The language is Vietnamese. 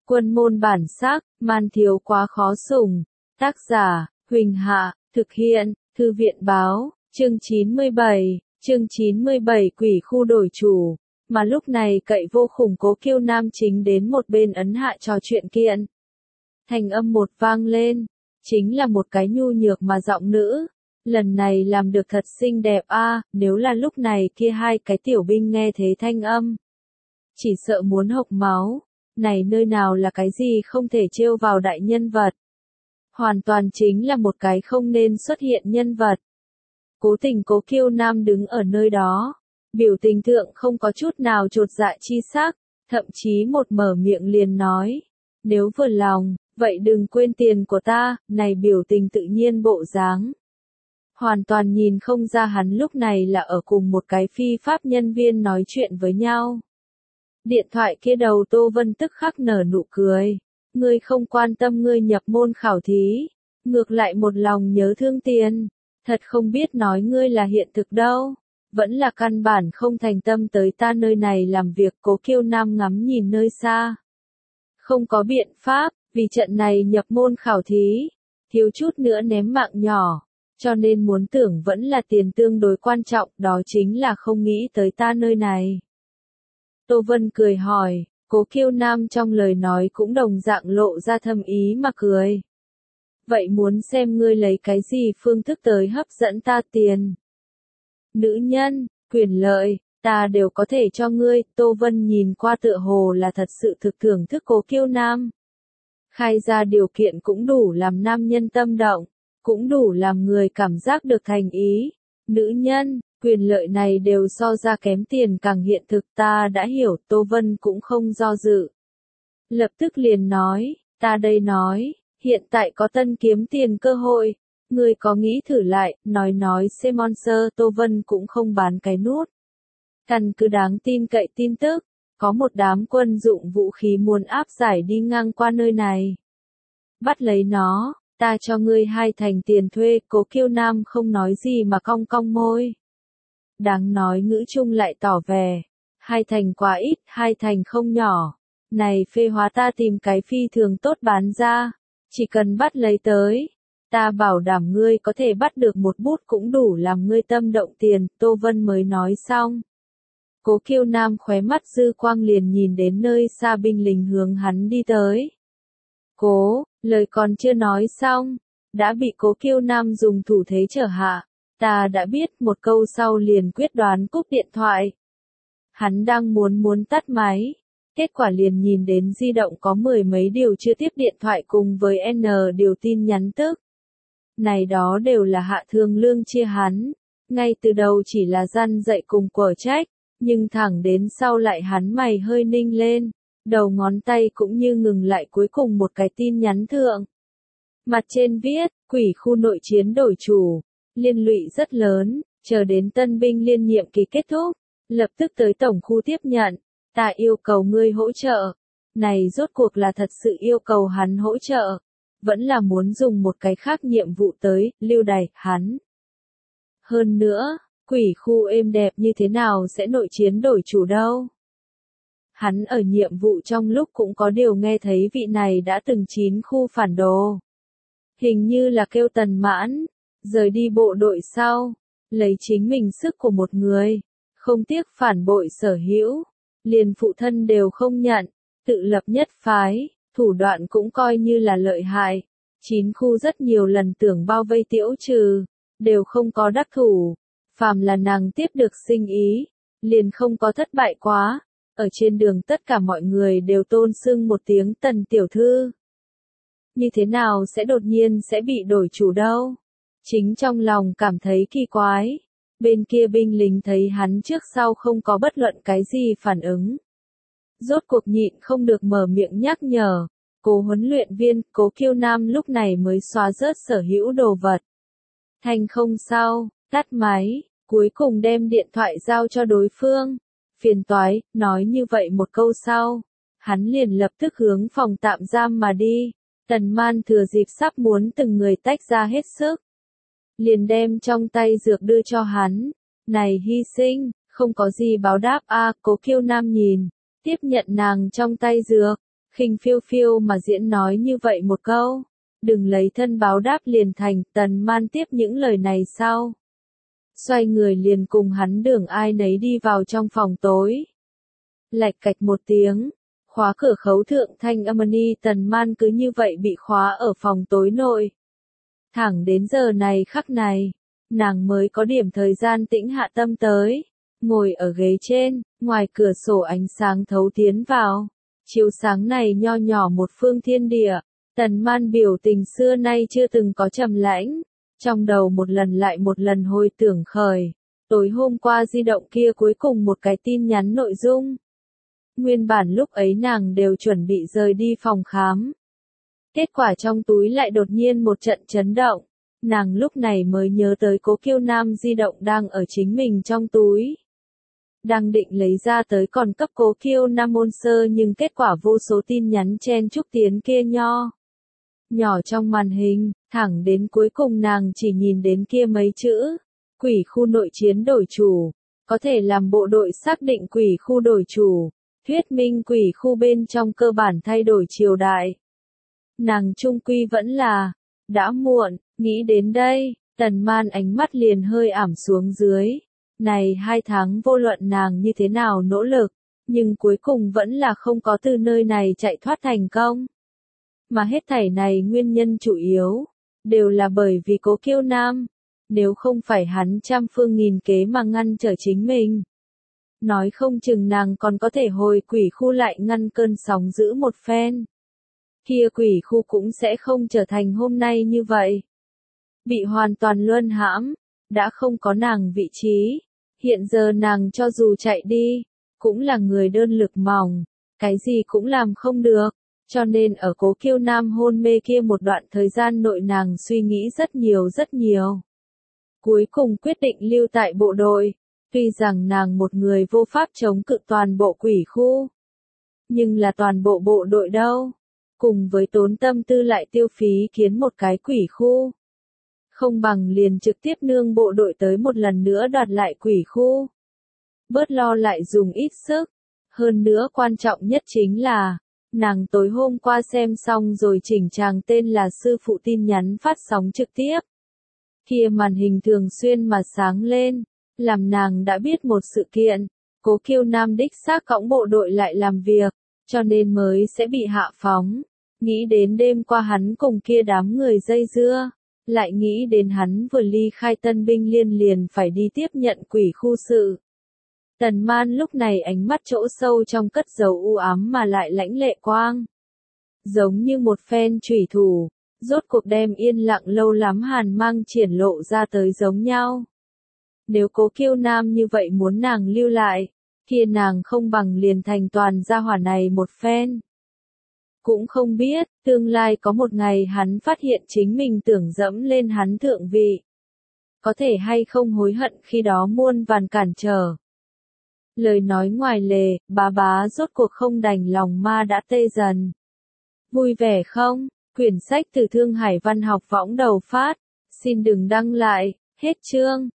Quân môn bản sắc, man thiếu quá khó sủng. Tác giả, Huỳnh Hạ, thực hiện, Thư viện báo, chương 97 quỷ khu đổi chủ. Mà lúc này cậy vô khủng Cố Kiêu Nam chính đến một bên ấn hạ trò chuyện kiện. Thành âm một vang lên, chính là một cái nhu nhược mà giọng nữ. Lần này làm được thật xinh đẹp a, nếu là lúc này kia hai cái tiểu binh nghe thấy thanh âm. Chỉ sợ muốn hộc máu, này nơi nào là cái gì không thể trêu vào đại nhân vật. Hoàn toàn chính là một cái không nên xuất hiện nhân vật. Cố tình Cố Kiêu Nam đứng ở nơi đó, biểu tình thượng không có chút nào chột dạ chi sắc, thậm chí một mở miệng liền nói, nếu vừa lòng, vậy đừng quên tiền của ta, này biểu tình tự nhiên bộ dáng. Hoàn toàn nhìn không ra hắn lúc này là ở cùng một cái phi pháp nhân viên nói chuyện với nhau. Điện thoại kia đầu Tô Vân tức khắc nở nụ cười. Ngươi không quan tâm ngươi nhập môn khảo thí, ngược lại một lòng nhớ thương tiền. Thật không biết nói ngươi là hiện thực đâu. Vẫn là căn bản không thành tâm tới ta nơi này làm việc. Cố Kiêu Nam ngắm nhìn nơi xa. Không có biện pháp, vì trận này nhập môn khảo thí, thiếu chút nữa ném mạng nhỏ. Cho nên muốn tưởng vẫn là tiền tương đối quan trọng, đó chính là không nghĩ tới ta nơi này. Tô Vân cười hỏi, Cố Kiêu Nam trong lời nói cũng đồng dạng lộ ra thâm ý mà cười. Vậy muốn xem ngươi lấy cái gì phương thức tới hấp dẫn ta tiền? Nữ nhân, quyền lợi, ta đều có thể cho ngươi. Tô Vân nhìn qua tựa hồ là thật sự thực thưởng thức Cố Kiêu Nam. Khai ra điều kiện cũng đủ làm nam nhân tâm động, cũng đủ làm người cảm giác được thành ý. Nữ nhân, quyền lợi này đều so ra kém tiền càng hiện thực, ta đã hiểu. Tô Vân cũng không do dự. Lập tức liền nói, ta đây nói, hiện tại có tân kiếm tiền cơ hội. Ngươi có nghĩ thử lại, nói sponsor. Tô Vân cũng không bán cái nút. Căn cứ đáng tin cậy tin tức, có một đám quân dụng vũ khí muốn áp giải đi ngang qua nơi này. Bắt lấy nó, ta cho ngươi 2 thành tiền thuê. Cố Kiêu Nam không nói gì mà cong cong môi. Đáng nói ngữ chung lại tỏ vẻ, 2 thành quá ít, 2 thành không nhỏ. Này phê hóa ta tìm cái phi thường tốt bán ra, chỉ cần bắt lấy tới, ta bảo đảm ngươi có thể bắt được một bút cũng đủ làm ngươi tâm động tiền. Tô Vân mới nói xong. Cố Kiêu Nam khóe mắt dư quang liền nhìn đến nơi xa binh lính hướng hắn đi tới. Cố, lời còn chưa nói xong, đã bị Cố Kiêu Nam dùng thủ thế trở hạ. Ta đã biết, một câu sau liền quyết đoán cúp điện thoại. Hắn đang muốn tắt máy, kết quả liền nhìn đến di động có 10 mấy điều chưa tiếp điện thoại cùng với N điều tin nhắn tức. Này đó đều là Hạ Thương Lương chia hắn, ngay từ đầu chỉ là răn dạy cùng quở trách, nhưng thẳng đến sau lại hắn mày hơi ninh lên, đầu ngón tay cũng như ngừng lại cuối cùng một cái tin nhắn thượng. Mặt trên viết, quỷ khu nội chiến đổi chủ. Liên lụy rất lớn, chờ đến tân binh liên nhiệm kỳ kết thúc, lập tức tới tổng khu tiếp nhận, ta yêu cầu ngươi hỗ trợ. Này rốt cuộc là thật sự yêu cầu hắn hỗ trợ, vẫn là muốn dùng một cái khác nhiệm vụ tới, lưu đày, hắn. Hơn nữa, quỷ khu êm đẹp như thế nào sẽ nội chiến đổi chủ đâu. Hắn ở nhiệm vụ trong lúc cũng có điều nghe thấy vị này đã từng 9 khu phản đồ. Hình như là kêu Tần Mãn. Rời đi bộ đội sau, lấy chính mình sức của một người, không tiếc phản bội sở hữu, liền phụ thân đều không nhận, tự lập nhất phái, thủ đoạn cũng coi như là lợi hại. 9 khu rất nhiều lần tưởng bao vây Tiễu Trừ, đều không có đắc thủ, phàm là nàng tiếp được sinh ý, liền không có thất bại quá. Ở trên đường tất cả mọi người đều tôn xưng một tiếng Tần tiểu thư. Như thế nào sẽ đột nhiên sẽ bị đổi chủ đâu? Chính trong lòng cảm thấy kỳ quái. Bên kia binh lính thấy hắn trước sau không có bất luận cái gì phản ứng. Rốt cuộc nhịn không được mở miệng nhắc nhở. Cố huấn luyện viên, Cố Kiêu Nam lúc này mới xóa rớt sở hữu đồ vật. Thành không sao, tắt máy, cuối cùng đem điện thoại giao cho đối phương. Phiền toái, nói như vậy một câu sau. Hắn liền lập tức hướng phòng tạm giam mà đi. Tần Man thừa dịp sắp muốn từng người tách ra hết sức. Liền đem trong tay dược đưa cho hắn. Này hy sinh, không có gì báo đáp a. Cố Kiêu Nam nhìn, tiếp nhận nàng trong tay dược, khinh phiêu phiêu mà diễn nói như vậy một câu. Đừng lấy thân báo đáp liền thành. Tần Man tiếp những lời này sau. Xoay người liền cùng hắn đường ai nấy đi vào trong phòng tối. Lạch cạch một tiếng. Khóa cửa khấu thượng thanh âm ni. Tần Man cứ như vậy bị khóa ở phòng tối nội. Thẳng đến giờ này khắc này. Nàng mới có điểm thời gian tĩnh hạ tâm tới. Ngồi ở ghế trên. Ngoài cửa sổ ánh sáng thấu tiến vào. Chiếu sáng này nho nhỏ một phương thiên địa. Tần Man biểu tình xưa nay chưa từng có trầm lãnh. Trong đầu một lần lại một lần hồi tưởng khởi. Tối hôm qua di động kia cuối cùng một cái tin nhắn nội dung. Nguyên bản lúc ấy nàng đều chuẩn bị rời đi phòng khám. Kết quả trong túi lại đột nhiên một trận chấn động. Nàng lúc này mới nhớ tới Cố Kiêu Nam di động đang ở chính mình trong túi. Đang định lấy ra tới còn cấp Cố Kiêu Nam ôn sơ nhưng kết quả vô số tin nhắn chen chúc tiến kia nhỏ trong màn hình, thẳng đến cuối cùng nàng chỉ nhìn đến kia mấy chữ. Quỷ khu nội chiến đổi chủ. Có thể làm bộ đội xác định quỷ khu đổi chủ. Thuyết minh quỷ khu bên trong cơ bản thay đổi triều đại. Nàng trung quy vẫn là, đã muộn, nghĩ đến đây, Tần Man ánh mắt liền hơi ảm xuống dưới. Này 2 tháng vô luận nàng như thế nào nỗ lực, nhưng cuối cùng vẫn là không có từ nơi này chạy thoát thành công. Mà hết thảy này nguyên nhân chủ yếu, đều là bởi vì Cố Kiêu Nam. Nếu không phải hắn trăm phương nghìn kế mà ngăn trở chính mình. Nói không chừng nàng còn có thể hồi quỷ khu lại ngăn cơn sóng dữ một phen. Kia quỷ khu cũng sẽ không trở thành hôm nay như vậy. Bị hoàn toàn luân hãm, đã không có nàng vị trí. Hiện giờ nàng cho dù chạy đi, cũng là người đơn lực mỏng, cái gì cũng làm không được. Cho nên ở Cố Kiêu Nam hôn mê kia một đoạn thời gian nội nàng suy nghĩ rất nhiều. Cuối cùng quyết định lưu tại bộ đội. Tuy rằng nàng một người vô pháp chống cự toàn bộ quỷ khu. Nhưng là toàn bộ bộ đội đâu. Cùng với tốn tâm tư lại tiêu phí kiến một cái quỷ khu. Không bằng liền trực tiếp nương bộ đội tới một lần nữa đoạt lại quỷ khu. Bớt lo lại dùng ít sức. Hơn nữa quan trọng nhất chính là, nàng tối hôm qua xem xong rồi chỉnh chàng tên là sư phụ tin nhắn phát sóng trực tiếp. Kia màn hình thường xuyên mà sáng lên, làm nàng đã biết một sự kiện. Cố Kiêu Nam đích xác cõng bộ đội lại làm việc, cho nên mới sẽ bị hạ phóng. Nghĩ đến đêm qua hắn cùng kia đám người dây dưa, lại nghĩ đến hắn vừa ly khai Tân Binh Liên liền phải đi tiếp nhận quỷ khu sự. Tần Man lúc này ánh mắt chỗ sâu trong cất dấu u ám mà lại lãnh lệ quang. Giống như một phen chủy thủ, rốt cuộc đem yên lặng lâu lắm hàn mang triển lộ ra tới giống nhau. Nếu Cố Kiêu Nam như vậy muốn nàng lưu lại, kia nàng không bằng liền thành toàn gia hỏa này một phen. Cũng không biết, tương lai có một ngày hắn phát hiện chính mình tưởng dẫm lên hắn thượng vị. Có thể hay không hối hận khi đó muôn vàn cản trở. Lời nói ngoài lề, bá rốt cuộc không đành lòng ma đã tê dần. Vui vẻ không? Quyển sách từ Thương Hải Văn học võng đầu phát. Xin đừng đăng lại. Hết chương.